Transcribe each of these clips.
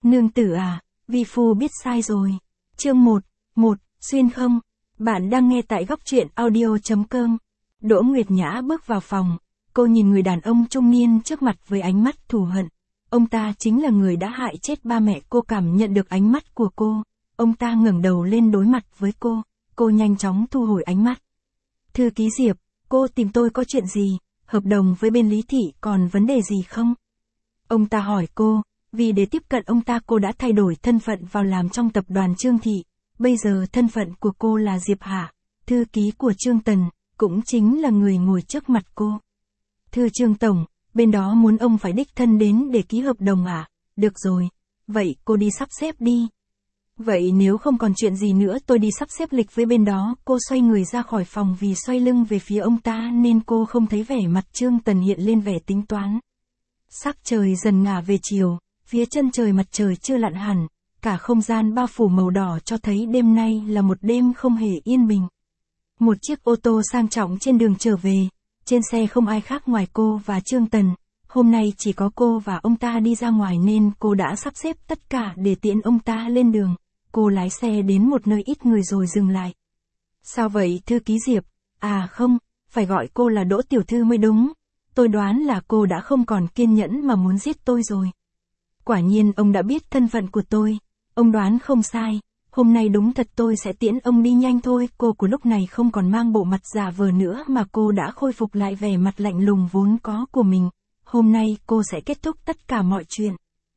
Nương tử à, vi phu biết sai rồi. Chương 1, xuyên không. Bạn đang nghe tại góc truyện audio.com. Đỗ Nguyệt Nhã bước vào phòng, cô nhìn người đàn ông trung niên trước mặt với ánh mắt thù hận. Ông ta chính là người đã hại chết ba mẹ cô. Cảm nhận được ánh mắt của cô, ông ta ngẩng đầu lên đối mặt với cô nhanh chóng thu hồi ánh mắt. Thư ký Diệp, cô tìm tôi có chuyện gì, hợp đồng với bên Lý Thị còn vấn đề gì không? Ông ta hỏi cô, vì để tiếp cận ông ta cô đã thay đổi thân phận vào làm trong tập đoàn Trương Thị, bây giờ thân phận của cô là Diệp Hạ, thư ký của Trương Tần, cũng chính là người ngồi trước mặt cô. Thưa Trương Tổng, bên đó muốn ông phải đích thân đến để ký hợp đồng à? Được rồi, vậy cô đi sắp xếp đi. Vậy nếu không còn chuyện gì nữa tôi đi sắp xếp lịch với bên đó. Cô xoay người ra khỏi phòng vì xoay lưng về phía ông ta nên cô không thấy vẻ mặt Trương Tần hiện lên vẻ tính toán. Sắc trời dần ngả về chiều, phía chân trời mặt trời chưa lặn hẳn, cả không gian bao phủ màu đỏ cho thấy đêm nay là một đêm không hề yên bình. Một chiếc ô tô sang trọng trên đường trở về, trên xe không ai khác ngoài cô và Trương Tần. Hôm nay chỉ có cô và ông ta đi ra ngoài nên cô đã sắp xếp tất cả để tiễn ông ta lên đường. Cô lái xe đến một nơi ít người rồi dừng lại. Sao vậy thư ký Diệp? À không, phải gọi cô là Đỗ tiểu thư mới đúng. Tôi đoán là cô đã không còn kiên nhẫn mà muốn giết tôi rồi. Quả nhiên ông đã biết thân phận của tôi. Ông đoán không sai. Hôm nay đúng thật tôi sẽ tiễn ông đi nhanh thôi. Cô của lúc này không còn mang bộ mặt giả vờ nữa mà cô đã khôi phục lại vẻ mặt lạnh lùng vốn có của mình. Hôm nay cô sẽ kết thúc tất cả mọi chuyện.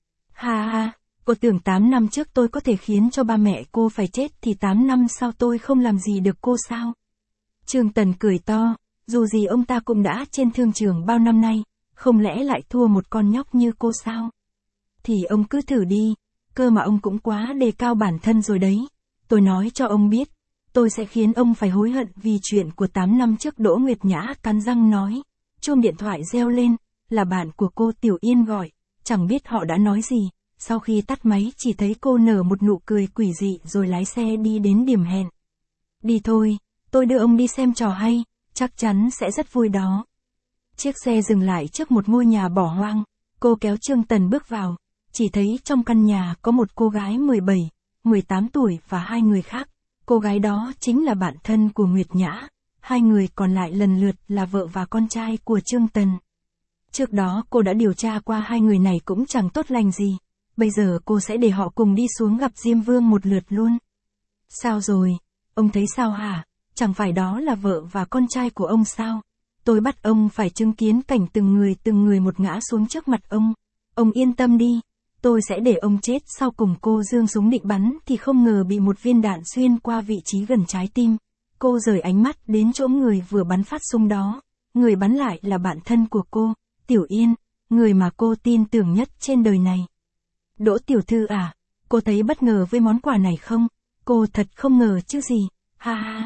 Ha ha, cô tưởng 8 năm trước tôi có thể khiến cho ba mẹ cô phải chết thì 8 năm sau tôi không làm gì được cô sao? Trương Tần cười to, dù gì ông ta cũng đã trên thương trường bao năm nay, không lẽ lại thua một con nhóc như cô sao? Thì ông cứ thử đi, cơ mà ông cũng quá đề cao bản thân rồi đấy. Tôi nói cho ông biết, tôi sẽ khiến ông phải hối hận vì chuyện của 8 năm trước. Đỗ Nguyệt Nhã cắn răng nói. Chuông điện thoại reo lên, là bạn của cô Tiểu Yên gọi, chẳng biết họ đã nói gì. Sau khi tắt máy chỉ thấy cô nở một nụ cười quỷ dị rồi lái xe đi đến điểm hẹn. Đi thôi, tôi đưa ông đi xem trò hay, chắc chắn sẽ rất vui đó. Chiếc xe dừng lại trước một ngôi nhà bỏ hoang, cô kéo Trương Tần bước vào, chỉ thấy trong căn nhà có một cô gái 17, 18 tuổi và hai người khác. Cô gái đó chính là bạn thân của Nguyệt Nhã, hai người còn lại lần lượt là vợ và con trai của Trương Tần. Trước đó cô đã điều tra qua hai người này cũng chẳng tốt lành gì. Bây giờ cô sẽ để họ cùng đi xuống gặp Diêm Vương một lượt luôn. Sao rồi? Ông thấy sao hả? Chẳng phải đó là vợ và con trai của ông sao? Tôi bắt ông phải chứng kiến cảnh từng người một ngã xuống trước mặt ông. Ông yên tâm đi, tôi sẽ để ông chết. Sau cùng cô giương súng định bắn thì không ngờ bị một viên đạn xuyên qua vị trí gần trái tim. Cô rời ánh mắt đến chỗ người vừa bắn phát súng đó. Người bắn lại là bạn thân của cô, Tiểu Yên, người mà cô tin tưởng nhất trên đời này. Đỗ tiểu thư à, cô thấy bất ngờ với món quà này không? Cô thật không ngờ chứ gì, ha ha.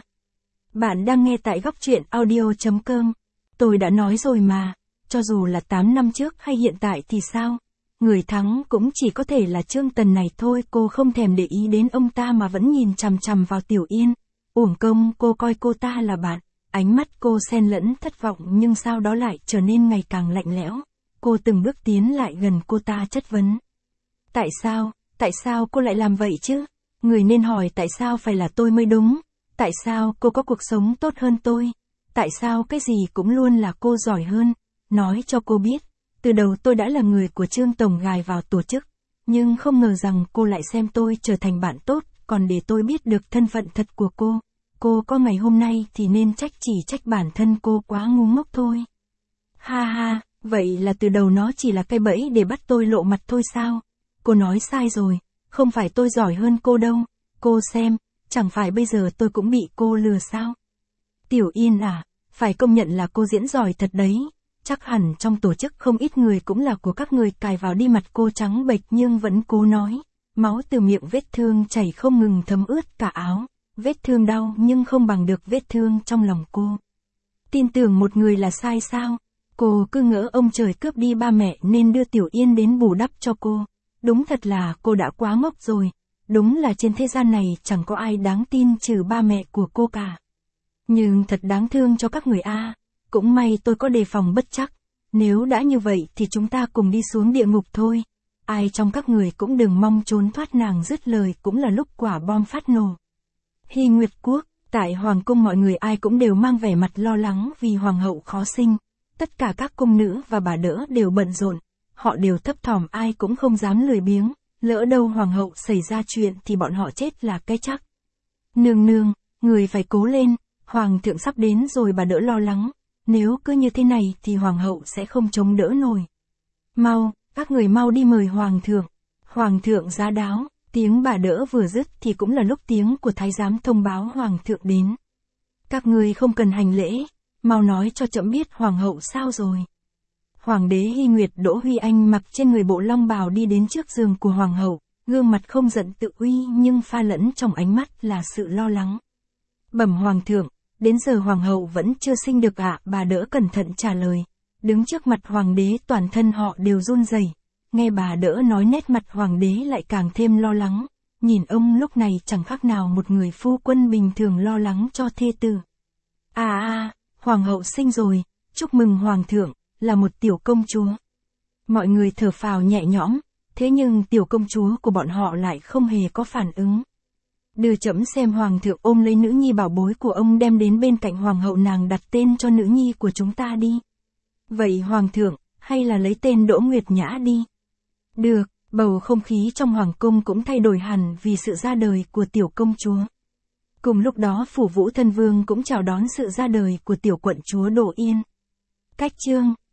Bạn đang nghe tại góc truyện audio.com. Tôi đã nói rồi mà, cho dù là 8 năm trước hay hiện tại thì sao? Người thắng cũng chỉ có thể là Trương Tần này thôi. Cô không thèm để ý đến ông ta mà vẫn nhìn chằm chằm vào Tiểu Yên. Uổng công cô coi cô ta là bạn. Ánh mắt cô xen lẫn thất vọng nhưng sau đó lại trở nên ngày càng lạnh lẽo. Cô từng bước tiến lại gần cô ta chất vấn. Tại sao cô lại làm vậy chứ? Người nên hỏi tại sao phải là tôi mới đúng. Tại sao cô có cuộc sống tốt hơn tôi? Tại sao cái gì cũng luôn là cô giỏi hơn? Nói cho cô biết, từ đầu tôi đã là người của Trương Tổng gài vào tổ chức. Nhưng không ngờ rằng cô lại xem tôi trở thành bạn tốt, còn để tôi biết được thân phận thật của cô. Cô có ngày hôm nay thì nên chỉ trách bản thân cô quá ngu ngốc thôi. Ha ha, vậy là từ đầu nó chỉ là cái bẫy để bắt tôi lộ mặt thôi sao? Cô nói sai rồi, không phải tôi giỏi hơn cô đâu. Cô xem, chẳng phải bây giờ tôi cũng bị cô lừa sao? Tiểu Yên à, phải công nhận là cô diễn giỏi thật đấy. Chắc hẳn trong tổ chức không ít người cũng là của các người cài vào đi. Mặt cô trắng bệch nhưng vẫn cố nói. Máu từ miệng vết thương chảy không ngừng thấm ướt cả áo. Vết thương đau nhưng không bằng được vết thương trong lòng cô. Tin tưởng một người là sai sao? Cô cứ ngỡ ông trời cướp đi ba mẹ nên đưa Tiểu Yên đến bù đắp cho cô. Đúng thật là cô đã quá ngốc rồi. Đúng là trên thế gian này chẳng có ai đáng tin trừ ba mẹ của cô cả. Nhưng thật đáng thương cho các người a. Cũng may tôi có đề phòng bất trắc. Nếu đã như vậy thì chúng ta cùng đi xuống địa ngục thôi. ai trong các người cũng đừng mong trốn thoát nàng. Dứt lời cũng là lúc quả bom phát nổ. Hy Nguyệt Quốc, tại Hoàng cung mọi người ai cũng đều mang vẻ mặt lo lắng vì Hoàng hậu khó sinh. Tất cả các cung nữ và bà đỡ đều bận rộn, họ đều thấp thỏm ai cũng không dám lười biếng, lỡ đâu Hoàng hậu xảy ra chuyện thì bọn họ chết là cái chắc. Nương nương, người phải cố lên, Hoàng thượng sắp đến rồi. Bà đỡ lo lắng, nếu cứ như thế này thì Hoàng hậu sẽ không chống đỡ nổi. Mau, các người mau đi mời Hoàng thượng. Hoàng thượng giá đáo. Tiếng bà đỡ vừa dứt thì cũng là lúc tiếng của thái giám thông báo Hoàng thượng đến. Các người không cần hành lễ, mau nói cho trẫm biết Hoàng hậu sao rồi. Hoàng đế Hy Nguyệt Đỗ Huy Anh mặc trên người bộ long bào đi đến trước giường của Hoàng hậu, gương mặt không giận tự uy nhưng pha lẫn trong ánh mắt là sự lo lắng. Bẩm Hoàng thượng, đến giờ Hoàng hậu vẫn chưa sinh được ạ. Bà đỡ cẩn thận trả lời. Đứng trước mặt Hoàng đế toàn thân họ đều run rẩy. Nghe bà đỡ nói nét mặt Hoàng đế lại càng thêm lo lắng. Nhìn ông lúc này chẳng khác nào một người phu quân bình thường lo lắng cho thê tử. Hoàng hậu sinh rồi, chúc mừng Hoàng thượng, là một tiểu công chúa. Mọi người thở phào nhẹ nhõm, thế nhưng tiểu công chúa của bọn họ lại không hề có phản ứng. Đưa trẫm xem. Hoàng thượng ôm lấy nữ nhi bảo bối của ông đem đến bên cạnh Hoàng hậu. Nàng đặt tên cho nữ nhi của chúng ta đi. Vậy Hoàng thượng, hay là lấy tên Đỗ Nguyệt Nhã đi? Được, bầu không khí trong Hoàng cung cũng thay đổi hẳn vì sự ra đời của tiểu công chúa. Cùng lúc đó Phủ Vũ Thân Vương cũng chào đón sự ra đời của tiểu quận chúa Đỗ Yên. Cách chương